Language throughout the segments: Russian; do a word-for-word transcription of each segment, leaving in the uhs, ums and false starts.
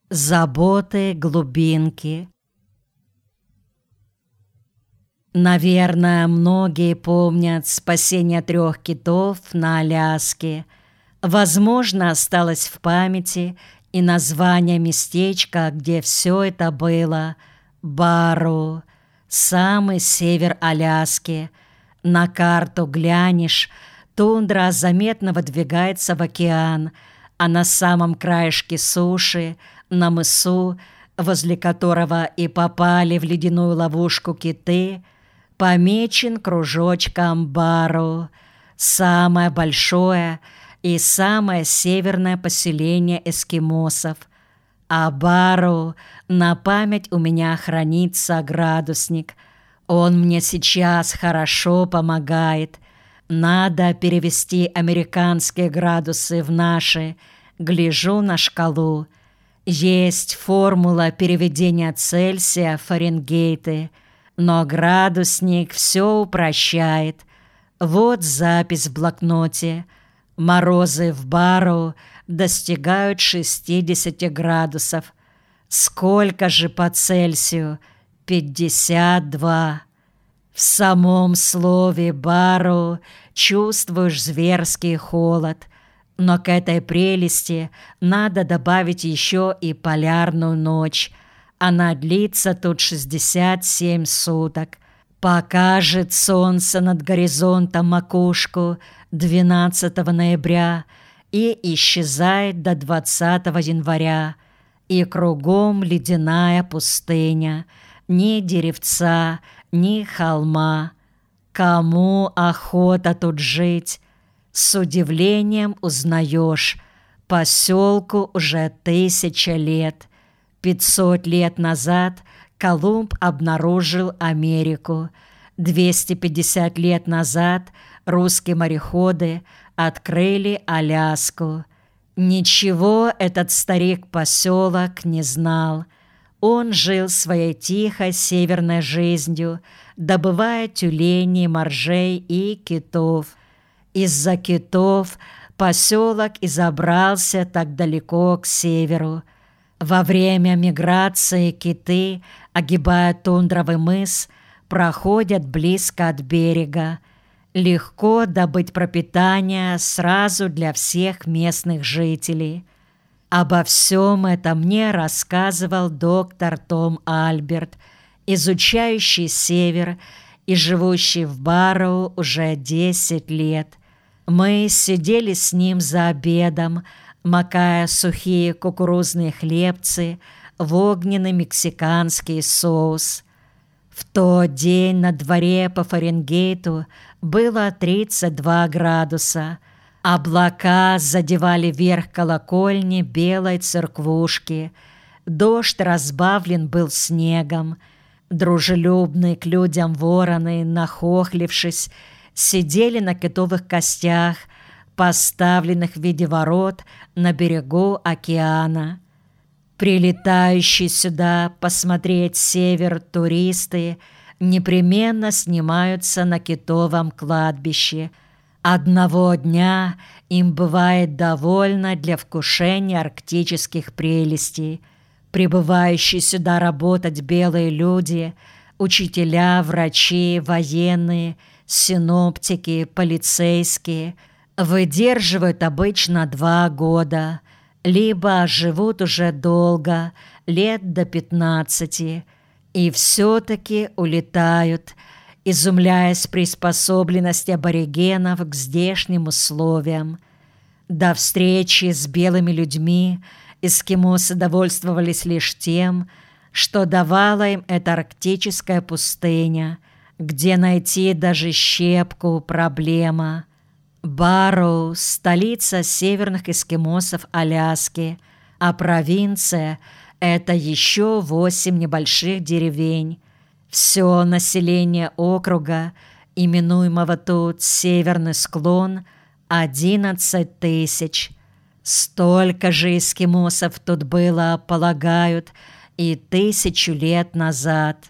Заботы глубинки. Наверное, многие помнят спасение трех китов на Аляске. Возможно, осталось в памяти и название местечка, где все это было — Барроу, самый север Аляски. На карту глянешь, тундра заметно выдвигается в океан, а на самом краешке суши, на мысу, возле которого и попали в ледяную ловушку киты, помечен кружочком Барроу, самое большое и самое северное поселение эскимосов. А Барроу на память у меня хранится градусник. Он мне сейчас хорошо помогает. Надо перевести американские градусы в наши. Гляжу на шкалу. Есть формула переведения Цельсия в Фаренгейты, но градусник все упрощает. Вот запись в блокноте. Морозы в Барроу достигают шестидесяти градусов. Сколько же по Цельсию? пятьдесят два. В самом слове «Барроу» чувствуешь зверский холод. Но к этой прелести надо добавить еще и полярную ночь. Она длится тут шестьдесят семь суток. Покажет солнце над горизонтом макушку двенадцатого ноября и исчезает до двадцатого января. И кругом ледяная пустыня, ни деревца, ни холма. Кому охота тут жить? С удивлением узнаешь, поселку уже тысяча лет. Пятьсот лет назад Колумб обнаружил Америку. двести пятьдесят лет назад русские мореходы открыли Аляску. Ничего этот старик-поселок не знал. Он жил своей тихой северной жизнью, добывая тюленей, моржей и китов. Из-за китов поселок и забрался так далеко к северу. Во время миграции киты, огибая тундровый мыс, проходят близко от берега. Легко добыть пропитание сразу для всех местных жителей. Обо всем этом мне рассказывал доктор Том Альберт, изучающий север и живущий в Барроу уже десять лет. Мы сидели с ним за обедом, макая сухие кукурузные хлебцы в огненный мексиканский соус. В тот день на дворе по Фаренгейту было тридцать два градуса. Облака задевали верх колокольни белой церквушки. Дождь разбавлен был снегом. Дружелюбные к людям вороны, нахохлившись, сидели на китовых костях, поставленных в виде ворот на берегу океана. Прилетающие сюда посмотреть север туристы непременно снимаются на китовом кладбище. Одного дня им бывает довольно для вкушения арктических прелестей. Прибывающие сюда работать белые люди, учителя, врачи, военные, синоптики, полицейские, выдерживают обычно два года, либо живут уже долго, лет до пятнадцати, и все-таки улетают, изумляясь приспособленности аборигенов к здешним условиям. До встречи с белыми людьми эскимосы довольствовались лишь тем, что давала им эта арктическая пустыня, где найти даже щепку — проблема. Барроу — столица северных эскимосов Аляски, а провинция — это еще восемь небольших деревень. Все население округа, именуемого тут Северный склон, одиннадцать тысяч. Столько же эскимосов тут было, полагают, и тысячу лет назад.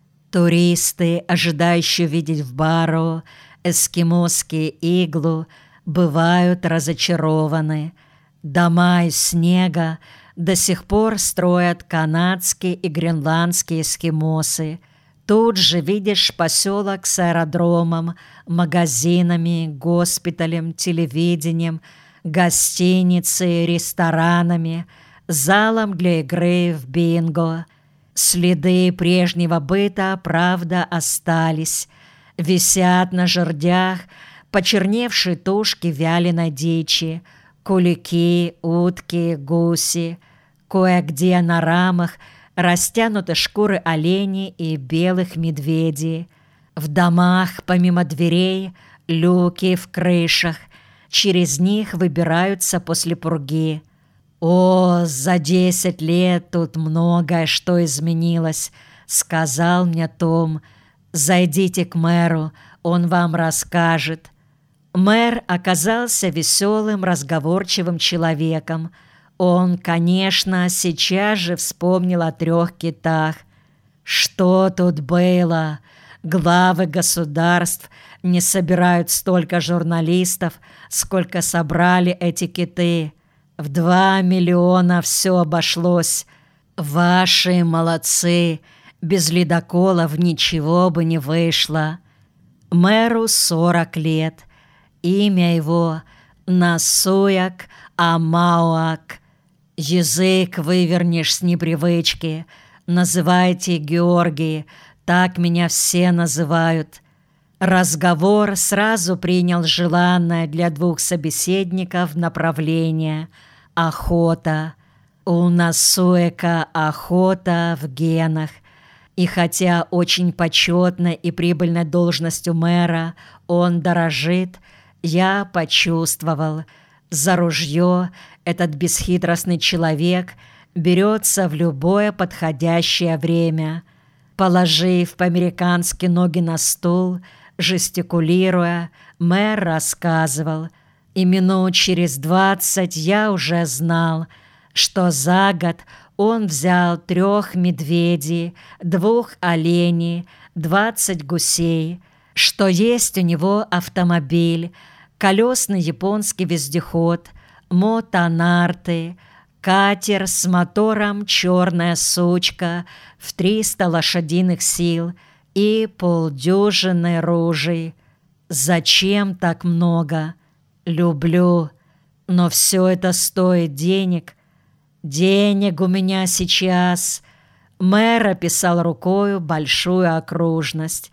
Туристы, ожидающие видеть в Барроу эскимосские иглу, бывают разочарованы. Дома из снега до сих пор строят канадские и гренландские эскимосы. Тут же видишь поселок с аэродромом, магазинами, госпиталем, телевидением, гостиницей, ресторанами, залом для игры в бинго. Следы прежнего быта, правда, остались. Висят на жердях почерневшие тушки вяленой дичи, кулики, утки, гуси. Кое-где на рамах растянуты шкуры оленей и белых медведей. В домах, помимо дверей, люки в крышах. Через них выбираются после пурги. «О, за десять лет тут многое что изменилось», — сказал мне Том. «Зайдите к мэру, он вам расскажет». Мэр оказался веселым, разговорчивым человеком. Он, конечно, сейчас же вспомнил о трех китах. Что тут было? Главы государств не собирают столько журналистов, сколько собрали эти киты. В два миллиона все обошлось. Ваши молодцы, без ледоколов ничего бы не вышло. Мэру сорок лет. Имя его Насуяк Амауак. Язык вывернешь с непривычки. Называйте Георгий, так меня все называют. Разговор сразу принял желанное для двух собеседников направление – охота. У Насуяка охота в генах. И хотя очень почетной и прибыльной должностью мэра он дорожит, я почувствовал, за ружье этот бесхитростный человек берется в любое подходящее время. Положив по-американски ноги на стул, жестикулируя, мэр рассказывал, и минут через двадцать я уже знал, что за год он взял трех медведей, двух оленей, двадцать гусей, что есть у него автомобиль, колесный японский вездеход, мотонарты, катер с мотором «Черная сучка» в триста лошадиных сил и полдюжины ружей. Зачем так много? Люблю, но все это стоит денег. Денег у меня сейчас. Мэр описал рукою большую окружность.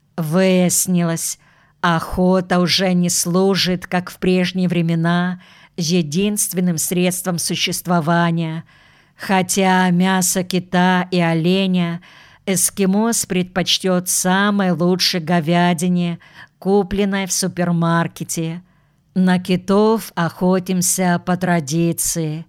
Выяснилось, охота уже не служит, как в прежние времена, единственным средством существования, хотя мясо кита и оленя эскимос предпочтет самой лучшей говядине, купленной в супермаркете. На китов охотимся по традиции.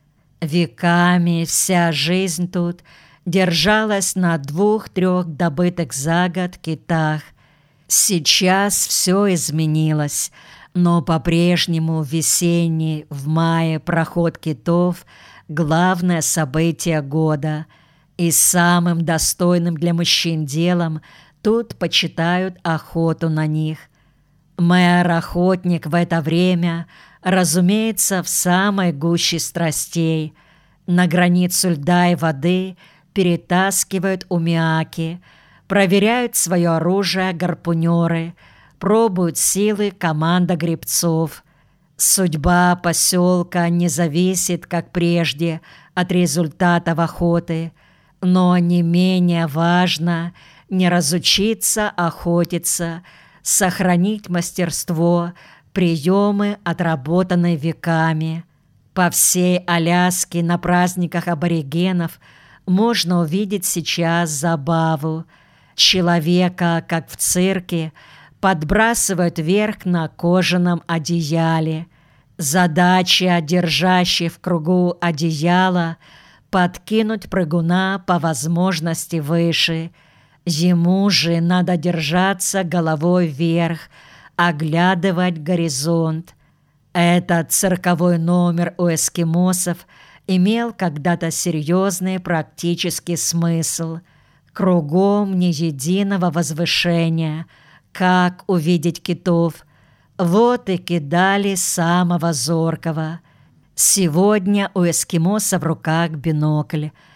Веками вся жизнь тут держалась на двух-трех добытых за год китах. Сейчас все изменилось, но по-прежнему весенний, в мае проход китов – главное событие года. И самым достойным для мужчин делом тут почитают охоту на них. Мэр-охотник в это время, разумеется, в самой гуще страстей. На границу льда и воды перетаскивают умиаки, проверяют свое оружие гарпунеры, пробуют силы команда гребцов. Судьба поселка не зависит, как прежде, от результатов охоты, но не менее важно не разучиться охотиться, сохранить мастерство, приемы, отработанные веками. По всей Аляске на праздниках аборигенов можно увидеть сейчас забаву. Человека, как в цирке, подбрасывают вверх на кожаном одеяле. Задача, держащей в кругу одеяла, подкинуть прыгуна по возможности выше. Ему же надо держаться головой вверх, оглядывать горизонт. Этот цирковой номер у эскимосов имел когда-то серьезный практический смысл. Кругом ни единого возвышения. Как увидеть китов? Вот и кидали самого зоркого. Сегодня у эскимоса в руках бинокль.